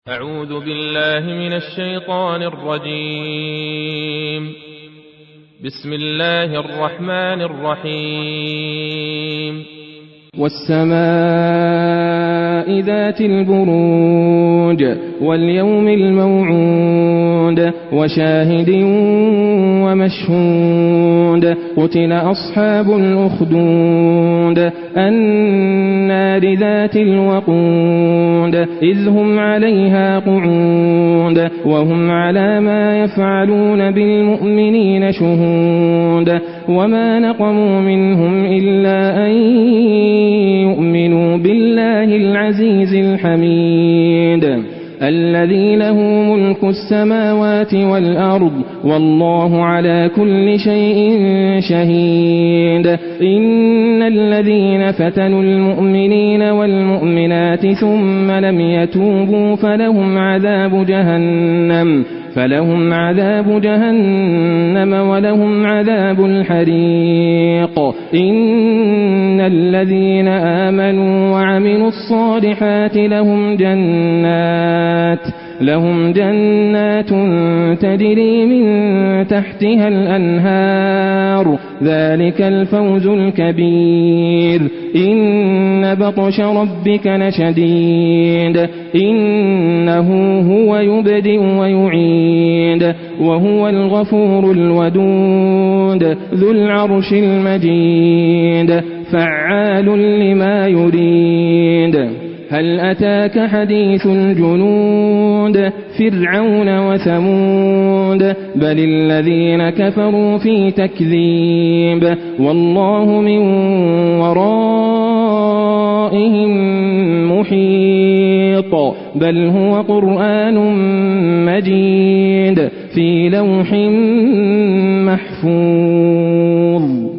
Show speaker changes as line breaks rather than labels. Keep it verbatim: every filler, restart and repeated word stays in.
أعوذ بالله من الشيطان الرجيم. بسم الله الرحمن الرحيم.
والسماء ذات البروج واليوم الموعود وشاهد ومشهود قتل أصحاب الأخدود النار ذات الوقود إذ هم عليها قعود وهم على ما يفعلون بالمؤمنين شهود وما نقموا منهم إلا أن يؤمنوا بالله العزيز الحميد الذي له ملك السماوات والأرض والله على كل شيء شهيد. إن الذين فتنوا المؤمنين والمؤمنات ثم لم يتوبوا فلهم عذاب جهنم فلهم عذاب جهنم ولهم عذاب الحريق. إن الذين آمنوا وعملوا الصالحات لهم جنات لهم جنات تجري من تحتها الأنهار ذلك الفوز الكبير. إن بطش ربك لشديد إنه هو يبدئ ويعيد وهو الغفور الودود ذو العرش المجيد فعال لما يريد. هل أتاك حديث الجنود فرعون وثمود بل الذين كفروا في تكذيب والله من ورائهم محيط بل هو قرآن مجيد في لوح محفوظ.